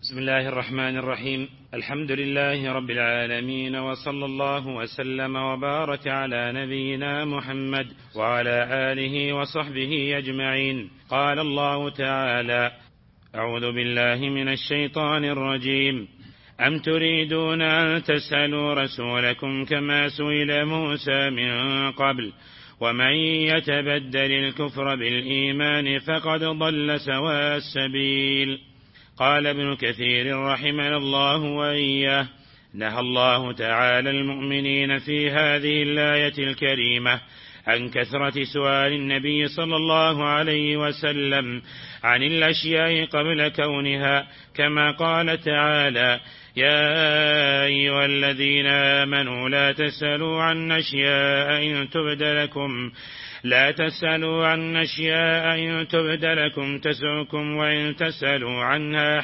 بسم الله الرحمن الرحيم. الحمد لله رب العالمين، وصلى الله وسلم وبارك على نبينا محمد وعلى آله وصحبه أجمعين. قال الله تعالى: أعوذ بالله من الشيطان الرجيم. أم تريدون أن تسألوا رسولكم كما سئل موسى من قبل ومن يتبدل الكفر بالإيمان فقد ضل سواء السبيل. قال ابن كثير رحمه الله وإياه: نهى الله تعالى المؤمنين في هذه الآية الكريمة عن كثرة سؤال النبي صلى الله عليه وسلم عن الأشياء قبل كونها، كما قال تعالى: يا أيها الذين آمنوا لا تسألوا عن أشياء إن تبد لكم تسؤكم وإن تسألوا عنها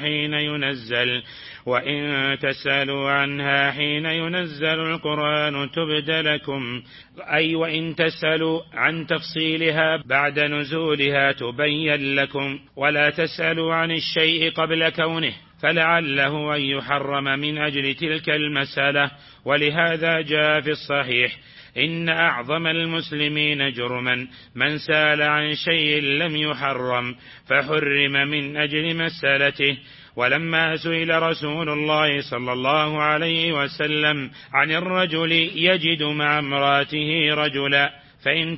حين ينزل القرآن تبد لكم، أي وإن تسألوا عن تفصيلها بعد نزولها تبين لكم، ولا تسألوا عن الشيء قبل كونه، فلعله أن يحرم من أجل تلك المسألة. ولهذا جاء في الصحيح: إن أعظم المسلمين جرما من سأل عن شيء لم يحرم فحرم من أجل مسألته. ولما سئل رسول الله صلى الله عليه وسلم عن الرجل يجد مع امرأته رجلا، فإن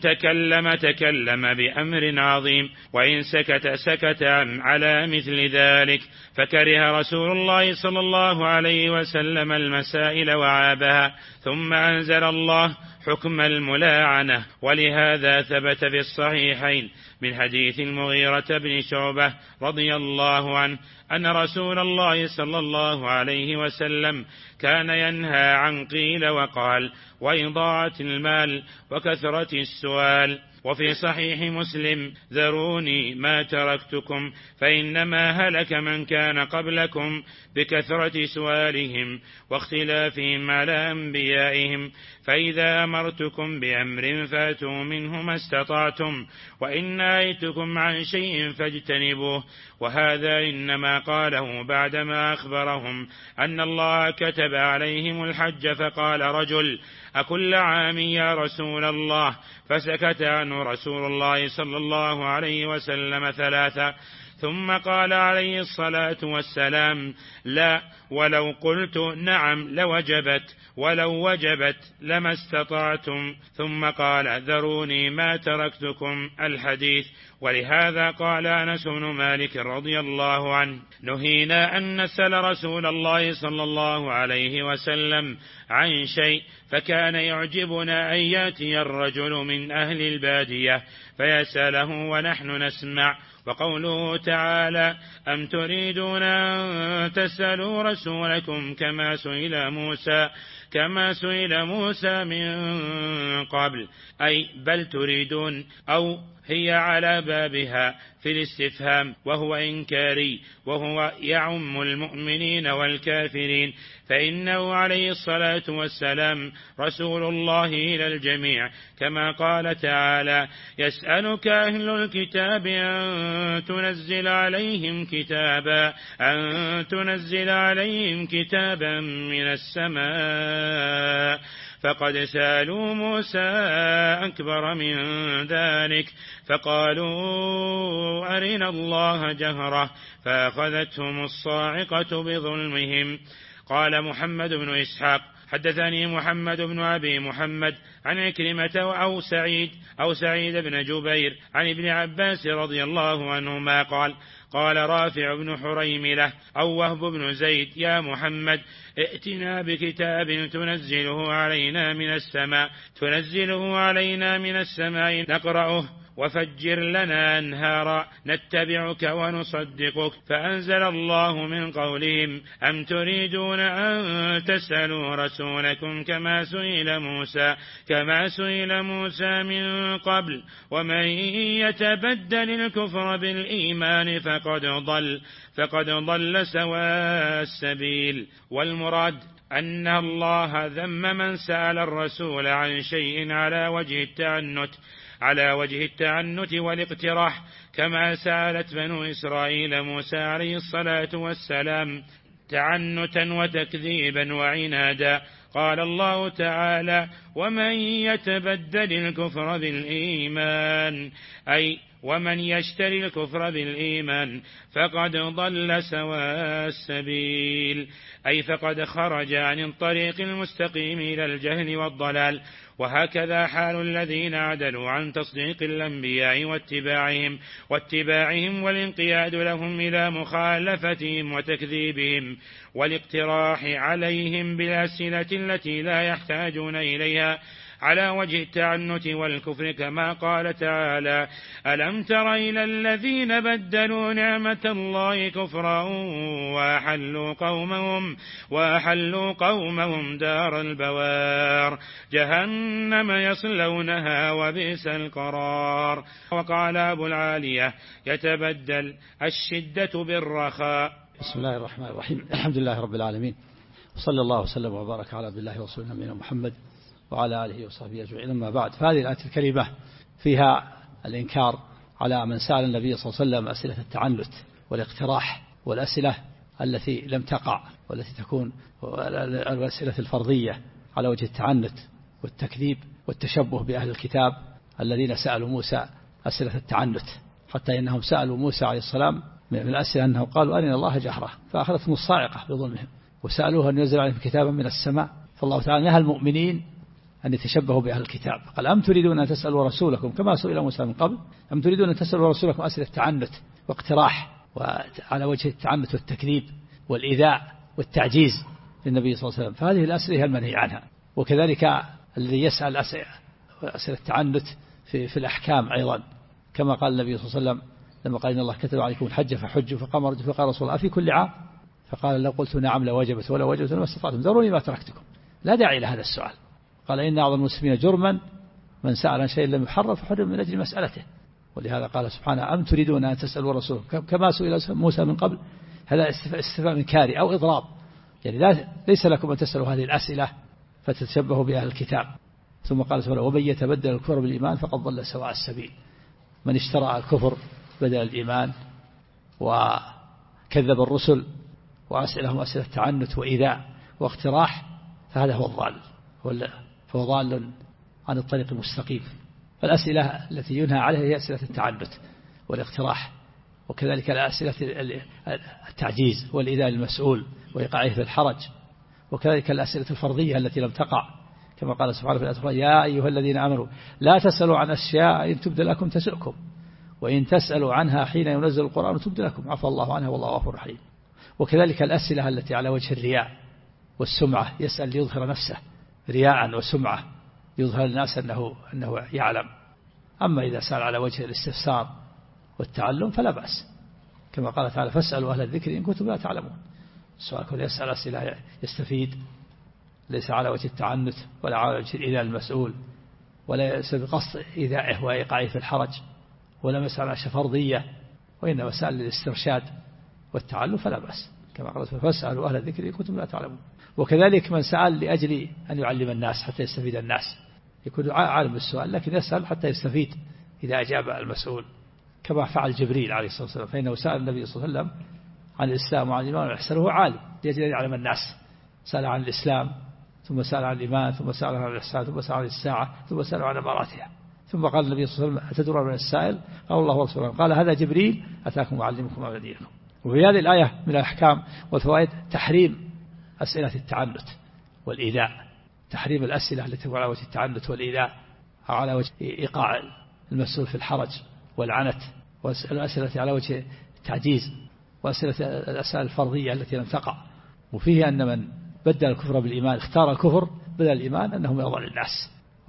تكلم بأمر عظيم، وإن سكت على مثل ذلك، فكره رسول الله صلى الله عليه وسلم المسائل وعابها، ثم أنزل الله حكم الملاعنة. ولهذا ثبت في الصحيحين من حديث المغيرة بن شعبة رضي الله عنه أن رسول الله صلى الله عليه وسلم كان ينهى عن قيل وقال وإضاعة المال وكثرة السؤال. وفي صحيح مسلم: ذروني ما تركتكم فإنما هلك من كان قبلكم بكثرة سؤالهم واختلافهم على أنبيائهم، فإذا أمرتكم بأمر فاتوا منه ما استطعتم، وإن نهيتكم عن شيء فاجتنبوه. وهذا إنما قاله بعدما أخبرهم أن الله كتب عليهم الحج، فقال رجل: أكل عام يا رسول الله؟ فسكت عنه رسول الله صلى الله عليه وسلم 3، ثم قال عليه الصلاة والسلام: لا، ولو قلت نعم لوجبت، ولو وجبت لما استطعتم. ثم قال: ذروني ما تركتكم، الحديث. ولهذا قال أنس بن مالك رضي الله عنه: نهينا أن نسأل رسول الله صلى الله عليه وسلم عن شيء، فكان يعجبنا أن يأتي الرجل من أهل البادية فيسأله ونحن نسمع. وقوله تعالى: أم تريدون أن تسألوا رسولكم كما سئل موسى من قبل، أي بل تريدون، أو هي على بابها في الاستفهام، وهو إنكاري، وهو يعم المؤمنين والكافرين، فإنه عليه الصلاة والسلام رسول الله إلى الجميع، كما قال تعالى: يسألك أهل الكتاب أن تنزل عليهم كتابا من السماء، فقد سألوا موسى أكبر من ذلك فقالوا أرنا الله جهرة فأخذتهم الصاعقة بظلمهم. قال محمد بن إسحاق: حدثني محمد بن أبي محمد عن عكرمة أو سعيد بن جبير عن ابن عباس رضي الله عنهما قال رافع بن حريملة أو وهب بن زيد: يا محمد، ائتنا بكتاب تنزله علينا من السماء نقرأه، وفجر لنا أنهارا نتبعك ونصدقك. فأنزل الله من قولهم: أم تريدون أن تسألوا رسولكم كما سئل موسى من قبل ومن يتبدل الكفر بالإيمان فقد ضل سواء السبيل. والمراد أن الله ذم من سأل الرسول عن شيء على وجه التعنت على وجه التعنت والاقتراح، كما سألت بنو إسرائيل موسى عليه الصلاة والسلام تعنتا وتكذيبا وعنادا. قال الله تعالى: ومن يتبدل الكفر بالإيمان، أي ومن يشتري الكفر بالإيمان فقد ضل سواء السبيل، أي فقد خرج عن الطريق المستقيم إلى الجهل والضلال. وهكذا حال الذين عدلوا عن تصديق الأنبياء واتباعهم والانقياد لهم إلى مخالفتهم وتكذيبهم والاقتراح عليهم بالأسئلة التي لا يحتاجون إليها على وجه التعنت والكفر، كما قال تعالى: ألم تر إلى الذين بدلوا نعمة الله كفرا وأحلوا قومهم دار البوار جهنم يصلونها وبئس القرار. وقال أبو العالية: يتبدل الشدة بالرخاء. بسم الله الرحمن الرحيم. الحمد لله رب العالمين، وصلى الله وسلم وبارك على عبد الله ورسوله نبينا محمد وعلى آله وصحبه أجمعين. أما بعد، فهذه الآية الكريمة فيها الإنكار على من سأل النبي صلى الله عليه وسلم أسئلة التعنت والاقتراح والأسئلة التي لم تقع والتي تكون الأسئلة الفرضية على وجه التعنت والتكذيب والتشبه بأهل الكتاب الذين سألوا موسى أسئلة التعنت، حتى إنهم سألوا موسى عليه السلام من الأسئلة أنه قالوا أرنا الله جهرة، فأخذتهم الصاعقة بظلمهم، وسألوه أن ينزل عليهم كتابا من السماء. فالله تعالى نهى المؤمنين أن يتشبهوا بأهل الكتاب، قال: أم تريدون أن تسألوا رسولكم كما سئل موسى من قبل؟ أم تريدون أن تسألوا رسولكم أسئلة تعنت واقتراح وعلى وجه التعنت والتكذيب والإيذاء والتعجيز للنبي صلى الله عليه وسلم؟ فهذه الأسئلة هي المنهي عنها. وكذلك الذي يسأل أسئلة التعنت في الأحكام أيضا، كما قال النبي صلى الله عليه وسلم لما قال: إن الله كتب عليكم الحج فحجوا، فقام رجل فقال: رسول الله أفي كل عام؟ فقال: لو قلت نعم لوجبت، ولا وجبت لما استطعتم، ذروني ما تركتكم. لا داعي لهذا السؤال. قال: إن أعظم المسلمين جرما من سأل عن شيء لم يحرم فحرم من أجل مسألته. ولهذا قال سبحانه: أم تريدون أن تسألوا رسولكم كما سئل موسى من قبل؟ هذا استفهام إنكاري أو إضراب، يعني ليس لكم أن تسألوا هذه الأسئلة فتتشبهوا بأهل الكتاب. ثم قال سبحانه: ومن يتبدل الكفر بالإيمان فقد ضل سواء السبيل. من اشترى الكفر بدل الإيمان وكذب الرسل وأسئلهم أسئلة تعنت وإيذاء واقتراح، فهذا هو الضال، فهو ضال عن الطريق المستقيم. فالأسئلة التي ينهى عليها هي أسئلة التعنت والاقتراح، وكذلك الأسئلة التعجيز والإيذاء للمسؤول وإيقاعه في الحرج، وكذلك الأسئلة الفرضية التي لم تقع، كما قال سبحانه في الآية: يا أيها الذين آمنوا لا تسألوا عن أشياء إن تبد لكم تسؤكم وإن تسألوا عنها حين ينزل القرآن تبد لكم عفى الله عنها والله غفور رحيم. وكذلك الأسئلة التي على وجه الرياء والسمعة، يسأل ليظهر نفسه رياء وسمعة، يظهر للناس أنه يعلم. أما إذا سأل على وجه الاستفسار والتعلم فلا بأس، كما قال تعالى: فاسألوا أهل الذكر إن كنتم لا تعلمون. السؤال كله يسأل أسئلة يستفيد، ليس على وجه التعنت ولا على وجه الإيذاء المسؤول، ولا ليس بقصد إيذائه وإيقاعه في الحرج، ولا مسألة عن فرضية، وإنما مسألة للاسترشاد والتعلم فلا بأس، كما قال: فاسألوا أهل الذكر إن كنتم لا تعلمون. وكذلك من سأل لأجل أن يعلم الناس حتى يستفيد الناس، يكون عالم بالسؤال لكن يسأل حتى يستفيد إذا أجاب المسؤول، كما فعل جبريل عليه الصلاة والسلام، فإنه سأل النبي صلى الله عليه وسلم عن الإسلام وعن الإيمان والإحسان وهو عالم لأجل أن يعلم الناس. سأل عن الإسلام، ثم سأل عن الإيمان، ثم سأل عن الإحسان، ثم سأل عن الساعة، ثم سأل عن أماراتها. ثم قال النبي صلى الله عليه وسلم: أتدرون من السائل؟ قال: الله ورسوله. قال: هذا جبريل أتاكم وعلمكم أمر دينكم. وفي هذه الآية من الأحكام والفوائد تحريم أسئلة التعنت والإيذاء، تحريم الأسئلة التي على وجه التعنت والإيذاء أو على وجه إيقاع المسؤول في الحرج والعنت، والأسئلة التي على وجه التعجيز، وأسئلة الأسئلة الفرضية التي لم تقع. وفيه أن من بدل الكفر بالإيمان، اختار الكفر بدل الإيمان، أنه من أضل الناس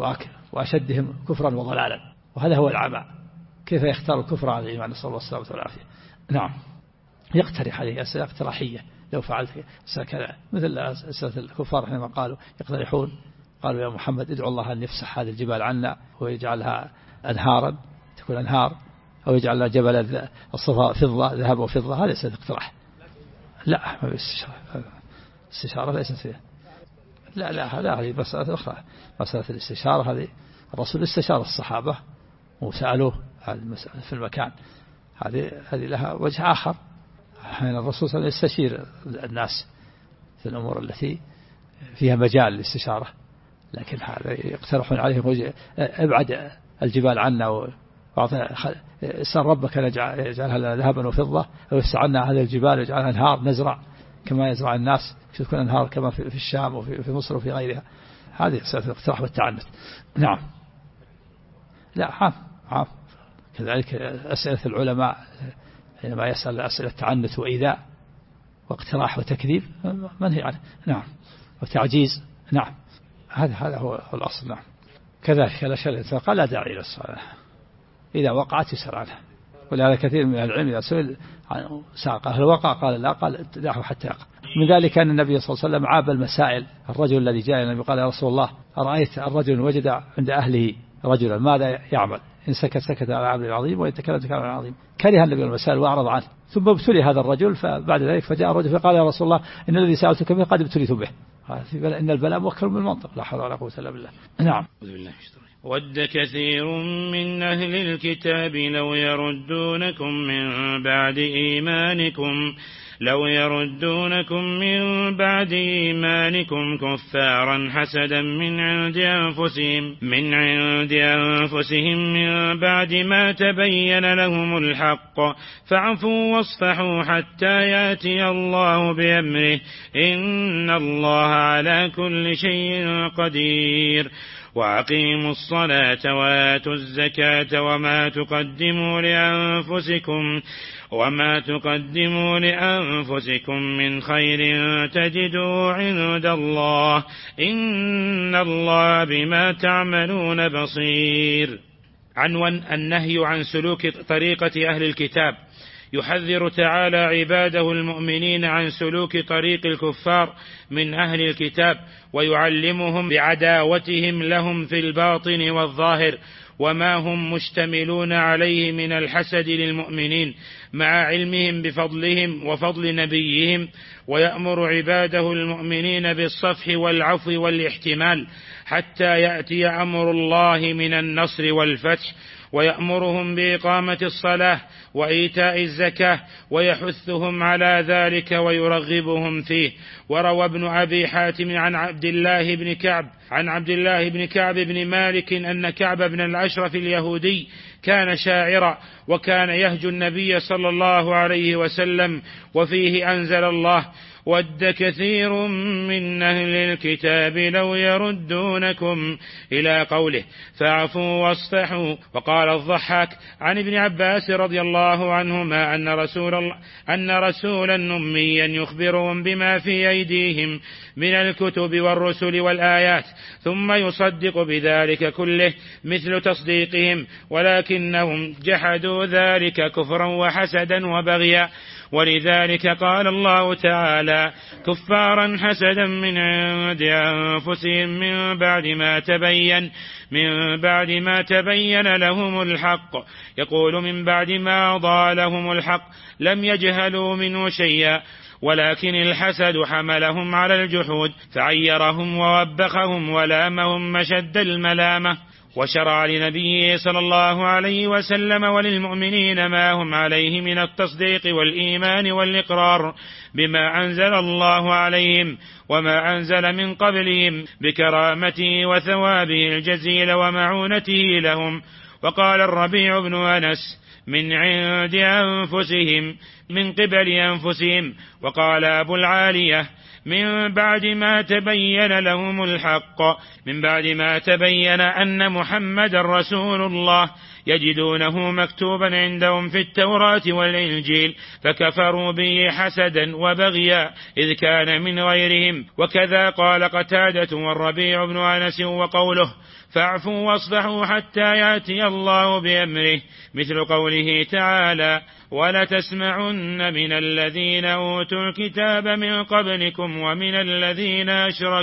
وأشدهم كفرا وضلالا، وهذا هو العمى. كيف يختار الكفر على الإيمان؟ نسأل الله السلامة والعافية. نعم، يقترح عليه أسئلة اقتراحية: لو فعلت كذا، مثل أسئلة الكفار حينما قالوا يقترحون، قالوا: يا محمد ادعو الله أن يفسح هذه الجبال عنا ويجعلها أنهارا، تكون أنهار، أو يجعل لها جبل الصفا فضة، ذهب وفضة. هذا ليس اقتراح، لا، ما استشارة ليست فيها، لا هذه مسألة أخرى. مسألة الاستشارة هذه الرسول استشار الصحابة وسألوه في المكان، هذه لها وجه آخر. الرسول صلى الله عليه وسلم يستشير الناس في الأمور التي فيها مجال للاستشارة، لكن هذا يقترحون عليه ابعد الجبال عنا، اسأل ربك أن يجعلها لنا ذهبا وفضة، أو يستعنا هذه الجبال ويجعلها أنهار نزرع كما يزرع الناس، تكون أنهار كما في الشام وفي مصر وفي غيرها. هذه مسألة الاقتراح والتعنت. نعم. لا عام كذلك أسئلة العلماء حينما يسأل أسئلة تعنت وإيذاء واقتراح وتكذيب منهي عنه. نعم. وتعجيز. نعم. هذا هو الأصل. نعم. كذلك الأشياء التي قال لا داعي إلى الصلاة إذا وقعت يسأل عنها، ولهذا كثير من العلم إذا سئل قال هل وقع؟ قال لا، قال دعه حتى يقع. من ذلك أن النبي صلى الله عليه وسلم عاب المسائل. الرجل الذي جاء النبي قال يا رسول الله أرأيت الرجل وجد عند أهله رجلا ماذا يعمل؟ إن سكت على عمل عظيم، وإن تكلم على عظيم. كره النبي المسائل وأعرض عنه، ثم ابتلي هذا الرجل. فبعد ذلك فجاء الرجل فقال يا رسول الله إن الذي سألتك به قد ابتليت به. إن البلاء موكل بالمنطق، لا حول ولا قوة إلا بالله. نعم. ود كثير من أهل الكتاب لو يردونكم من بعد إيمانكم كفارا حسدا من عند أنفسهم من بعد ما تبين لهم الحق فاعفوا واصفحوا حتى يأتي الله بأمره إن الله على كل شيء قدير. وأقيموا الصلاة وآتوا الزكاة وما تقدموا لأنفسكم من خير تجدوه عند الله إن الله بما تعملون بصير. عنوان النهي عن سلوك طريقة أهل الكتاب. يحذر تعالى عباده المؤمنين عن سلوك طريق الكفار من أهل الكتاب، ويعلمهم بعداوتهم لهم في الباطن والظاهر وما هم مشتملون عليه من الحسد للمؤمنين مع علمهم بفضلهم وفضل نبيهم، ويأمر عباده المؤمنين بالصفح والعفو والاحتمال حتى يأتي أمر الله من النصر والفتح، ويأمرهم بإقامة الصلاة وإيتاء الزكاة ويحثهم على ذلك ويرغبهم فيه. وروى ابن أبي حاتم عن عبد الله بن كعب بن مالك أن كعب بن الأشرف اليهودي كان شاعرا وكان يهجو النبي صلى الله عليه وسلم، وفيه أنزل الله ود كثير من أهل الكتاب لو يردونكم إلى قوله فاعفوا واصفحوا. وقال الضحاك عن ابن عباس رضي الله عنهما أن رسولا نميا يخبرهم بما في أيديهم من الكتب والرسل والآيات ثم يصدق بذلك كله مثل تصديقهم، ولكنهم جحدوا ذلك كفرا وحسدا وبغيا. ولذلك قال الله تعالى كفارا حسدا من عند أنفسهم من بعد ما تبين لهم الحق. يقول من بعد ما ضاع لهم الحق لم يجهلوا منه شيئا، ولكن الحسد حملهم على الجحود فعيرهم ووبخهم ولامهم مشد الملامة. وشرع لنبيه صلى الله عليه وسلم وللمؤمنين ما هم عليه من التصديق والإيمان والإقرار بما أنزل الله عليهم وما أنزل من قبلهم بكرامته وثوابه الجزيل ومعونته لهم. وقال الربيع بن أنس من عند أنفسهم من قبل أنفسهم. وقال أبو العالية من بعد ما تبين لهم الحق، من بعد ما تبين أن محمد رسول الله يجدونه مكتوبا عندهم في التوراة والإنجيل فكفروا به حسدا وبغيا إذ كان من غيرهم. وكذا قال قتادة والربيع بن أنس وقوله فاعفوا واصفحوا حتى يأتي الله بأمره مثل قوله تعالى ولتسمعن من الذين أوتوا الكتاب من قبلكم ومن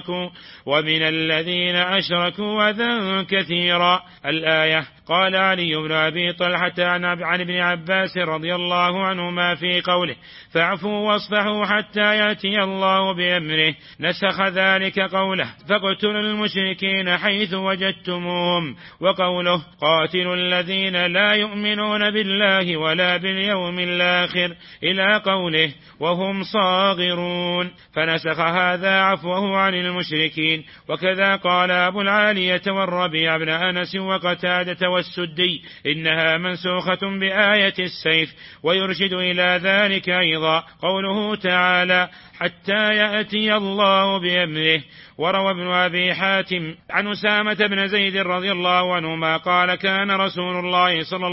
الذين أشركوا أذى كثيرا. الآية. قال علي علي بن أبي طلحة عن ابن عباس رضي الله عنهما في قوله فاعفوا واصفحوا حتى يأتي الله بأمره نسخ ذلك قوله فاقتلوا المشركين حيث وجدتموهم، وقوله قاتلوا الذين لا يؤمنون بالله ولا باليوم الآخر إلى قوله وهم صاغرون، فنسخ هذا عفوه عن المشركين. وكذا قال أبو العالية والربيع بن أنس وقتادة والسدي إنها منسوخة بآية السيف. ويرشد إلى ذلك أيضا قوله تعالى حتى يأتي الله بأمره. وروى ابن أبي حاتم عن أسامة بن زيد رضي الله عنهما قال كان رسول الله صلى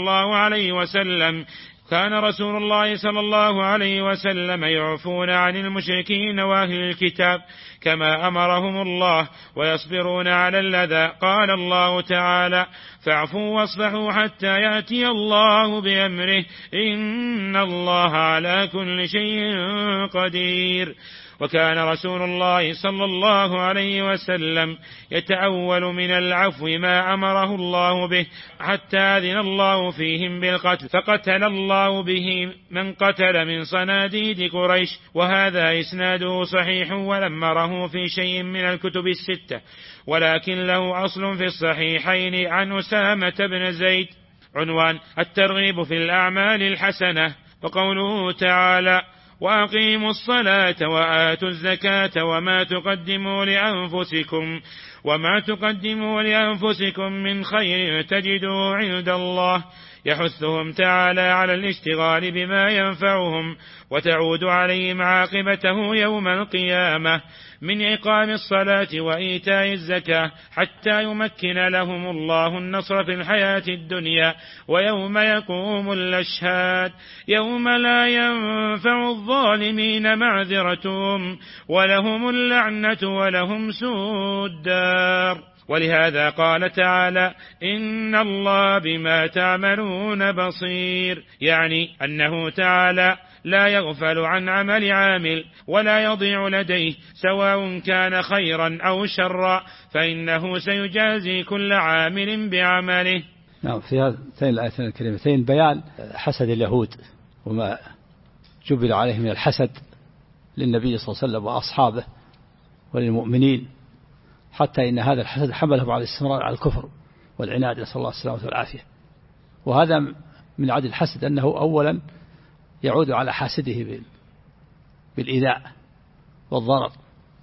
الله عليه وسلم يعفون عن المشركين وأهل الكتاب كما أمرهم الله ويصبرون على الأذى. قال الله تعالى فاعفوا واصفحوا حتى يأتي الله بأمره إن الله على كل شيء قدير. وكان رسول الله صلى الله عليه وسلم يتأول من العفو ما أمره الله به حتى أذن الله فيهم بالقتل، فقتل الله به من قتل من صناديد قريش. وهذا إسناده صحيح ولم نره في شيء من الكتب الستة، ولكن له أصل في الصحيحين عن أسامة بن زيد. عنوان الترغيب في الأعمال الحسنة. وقوله تعالى وأقيموا الصلاة وآتوا الزكاة وما تقدموا لأنفسكم من خير تجدوه عند الله، يحثهم تعالى على الاشتغال بما ينفعهم وتعود عليهم عاقبته يوم القيامة من إقام الصلاة وإيتاء الزكاة حتى يمكن لهم الله النصر في الحياة الدنيا ويوم يقوم الأشهاد يوم لا ينفع الظالمين معذرتهم ولهم اللعنة ولهم سوء الدار. ولهذا قال تعالى إن الله بما تعملون بصير، يعني أنه تعالى لا يغفل عن عمل عامل ولا يضيع لديه سواء كان خيرا أو شرا، فإنه سيجازي كل عامل بعمله. نعم، في هاتين الآيتين الكريمتين بيان حسد اليهود وما جبل عليه من الحسد للنبي صلى الله عليه وسلم وأصحابه وللمؤمنين، حتى إن هذا الحسد حملهم على الاستمرار على الكفر والعناد، نسأل الله السلامة والعافية. وهذا من عدل الحسد أنه أولا يعود على حاسده بالإيذاء والضرر،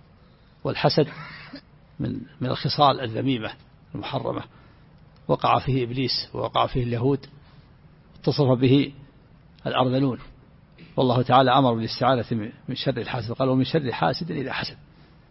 والحسد من الخصال الذميمة المحرمة وقع فيه إبليس ووقع فيه اليهود، اتصف به الأرذلون، والله تعالى أمر بالاستعاذة من شر الحاسد، قال ومن شر حاسد إذا حسد.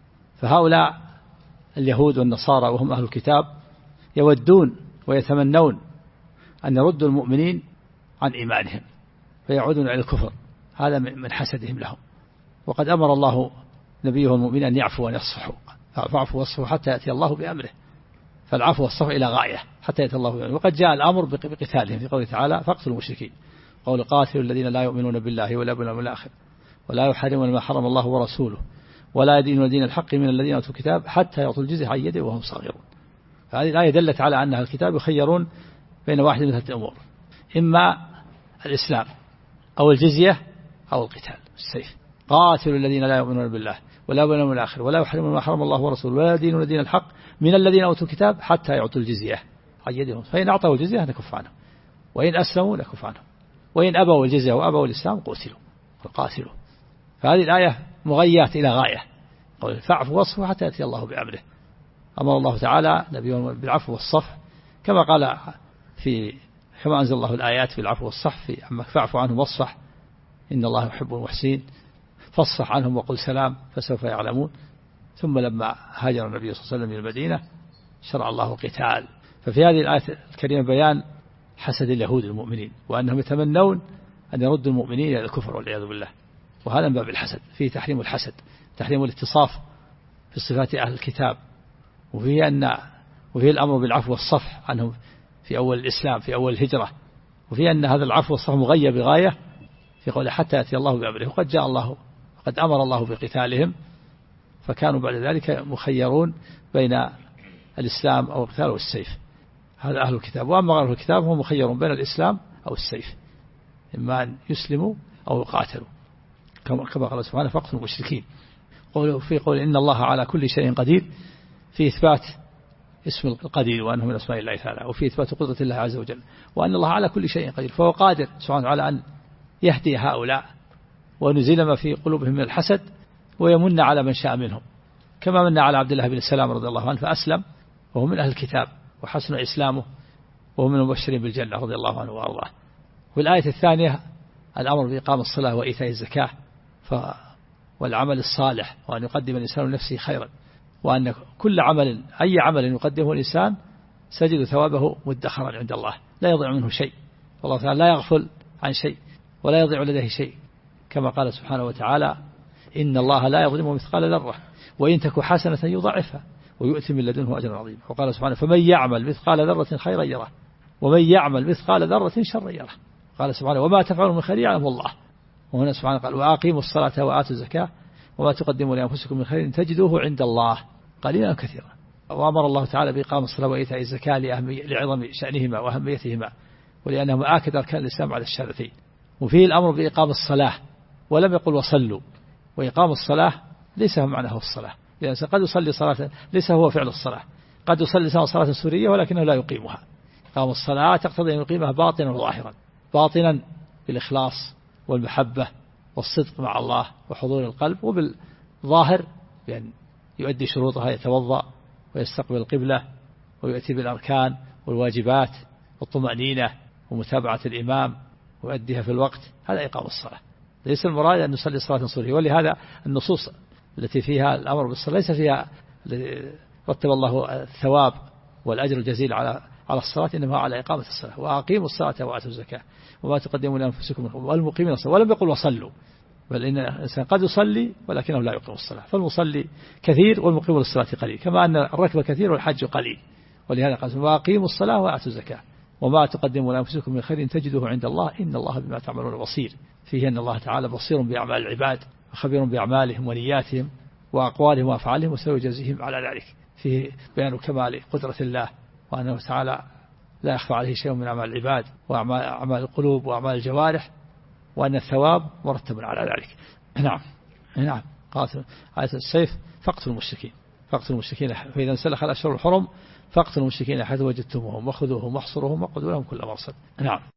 فهؤلاء اليهود والنصارى وهم أهل الكتاب يودون ويتمنون أن يردوا المؤمنين عن إيمانهم فيعودون إلى الكفر، هذا من حسدهم لهم. وقد أمر الله نبيه المؤمن أن يعفوا وأن يصفحوا، فاعفوا واصفحوا حتى يأتي الله بأمره، فالعفو والصفح إلى غاية حتى يأتي الله بأمره. وقد جاء الأمر بقتالهم في قوله تعالى فاقتلوا المشركين، قول قاتلوا الذين لا يؤمنون بالله ولا باليوم الآخر ولا يحرمون ما حرم الله ورسوله ولا يدينون دين الحق من الذين أوتوا الكتاب حتى يعطوا الجزية عن يد وهم صاغرون. فهذه الآية دلت على أن الكتاب يخيرون بين واحد من ثلاثة أمور، إما الإسلام أو الجزية أو القتال السيف. قاتلوا الذين لا يؤمنون بالله ولا باليوم الآخر ولا يحرمون ما حرم الله ورسوله ولا يدينون دين الحق من الذين أوتوا الكتاب حتى يعطوا الجزية عن يدهم، فإن أعطوا الجزية نكف عنهم وإن أسلموا نكف عنهم وإن أبوا الجزية وأبوا الإسلام قاتلوا. فهذه الآية مغيات إلى غاية، قول فاعفوا واصفحوا حتى يأتي الله بأمره. أمر الله تعالى نبيه بالعفو والصفح كما أنزل الله الآيات بالعفو والصفح فاعفوا عنهم واصفح إن الله يحب المحسنين، فاصفح عنهم وقل سلام فسوف يعلمون. ثم لما هاجر النبي صلى الله عليه وسلم إلى المدينة شرع الله القتال. ففي هذه الآية الكريمة بيان حسد اليهود المؤمنين وأنهم يتمنون أن يردوا المؤمنين إلى الكفر والعياذ بالله، وهذا من باب الحسد. فيه تحريم الحسد، تحريم الاتصاف في صفات أهل الكتاب، وفيه الأمر بالعفو والصفح عنهم في أول الإسلام في أول الهجرة، وفيه أن هذا العفو والصفح مغيب بغاية في قوله حتى يأتي الله بأمره. وقد أمر الله بقتالهم، فكانوا بعد ذلك مخيرون بين الإسلام أو القتال والسيف. هذا أهل الكتاب. وأما غير الكتاب هم مخير بين الإسلام أو السيف، إما أن يسلموا أو يقاتلوا، كما قال سبحانه فاقتلوا المشركين. في قول إن الله على كل شيء قدير، في إثبات اسم القدير وأنه من أسماء الله تعالى، وفي إثبات قدرة الله عز وجل، وأن الله على كل شيء قدير، فهو قادر سبحانه وتعالى أن يهدي هؤلاء ونزيل ما في قلوبهم من الحسد، ويمن على من شاء منهم، كما من على عبد الله بن السلام رضي الله عنه فأسلم وهو من أهل الكتاب وحسن إسلامه وهو من المبشرين بالجنة رضي الله عنه وأرضاه. والآية الثانية الأمر بإقام الصلاة وإيتاء الزكاة والعمل الصالح، وأن يقدم الإنسان لنفسه خيرا، وأن كل عمل أي عمل يقدمه الإنسان سيجد ثوابه مدخرا عند الله لا يضيع منه شيء، والله تعالى لا يغفل عن شيء ولا يضيع لديه شيء، كما قال سبحانه وتعالى إن الله لا يظلم مثقال ذرة وإن تك حسنة يضاعفها ويؤتي من لدنه أجرا عظيما. وقال سبحانه فمن يعمل مثقال ذرة خيرا يره ومن يعمل مثقال ذرة شرا يره. قال سبحانه وما تفعلوا من خير يعلمه الله. وهنا سبحانه قال وأقيموا الصلاة وآتوا الزكاة وما تقدموا لأنفسكم من خير تجدوه عند الله قليلا كثيرا. وأمر الله تعالى بإقام الصلاة وإيتاء الزكاة لعظم شأنهما وأهميتهما، ولأنهما آكد أركان الإسلام على الشهادتين. وفيه الأمر بإقام الصلاة ولم يقل وصلوا، وإقام الصلاة ليس معناه الصلاة، لأن قد يصلي صلاة ليس هو فعل الصلاة، قد يصلي صلاة سورية ولكنه لا يقيمها. إقام الصلاة تقتضي أن يقيمها باطنا وظاهرا، باطنا بالإخلاص والمحبة والصدق مع الله وحضور القلب، وبالظاهر بأن يؤدي شروطها، يتوضأ ويستقبل القبلة ويأتي بالأركان والواجبات والطمأنينة ومتابعة الإمام ويؤديها في الوقت، هذا إقام الصلاة. ليس المراد أن نصلي صلاة سورية، ولهذا النصوص التي فيها الأمر بالصلاة ليس فيها رتب الله الثواب والأجر الجزيل على الصلاة، إنما على إقامة الصلاة. وأقيموا الصلاة وآتوا الزكاة وما تقدموا لأنفسكم والمقيمين الصلاة، ولم يقل وصلوا، بل إن الإنسان قد يصلي ولكنه لا يقيم الصلاة، فالمصلي كثير والمقيم للصلاة قليل، كما أن الركب كثير والحج قليل. ولهذا قال وأقيموا الصلاة وآتوا الزكاة وما تقدموا لأنفسكم من خير تجدوه عند الله إن الله بما تعملون بصير. فيه أن الله تعالى بصير بأعمال العباد وخبير بأعمالهم ونياتهم وأقوالهم وأفعالهم وسيجازيهم على ذلك. فيه بيان كمال قدرة الله وأنه تعالى لا يخفى عليه شيء من أعمال العباد وأعمال القلوب وأعمال الجوارح، وأن الثواب مرتب على ذلك. نعم قاتل آية السيف فاقتلوا المشركين فإذا انسلخ الأشهر الحرم فاقتلوا المشركين حيث وجدتموهم وخذوهم واحصروهم وقعدوا لهم كل مرصد. نعم.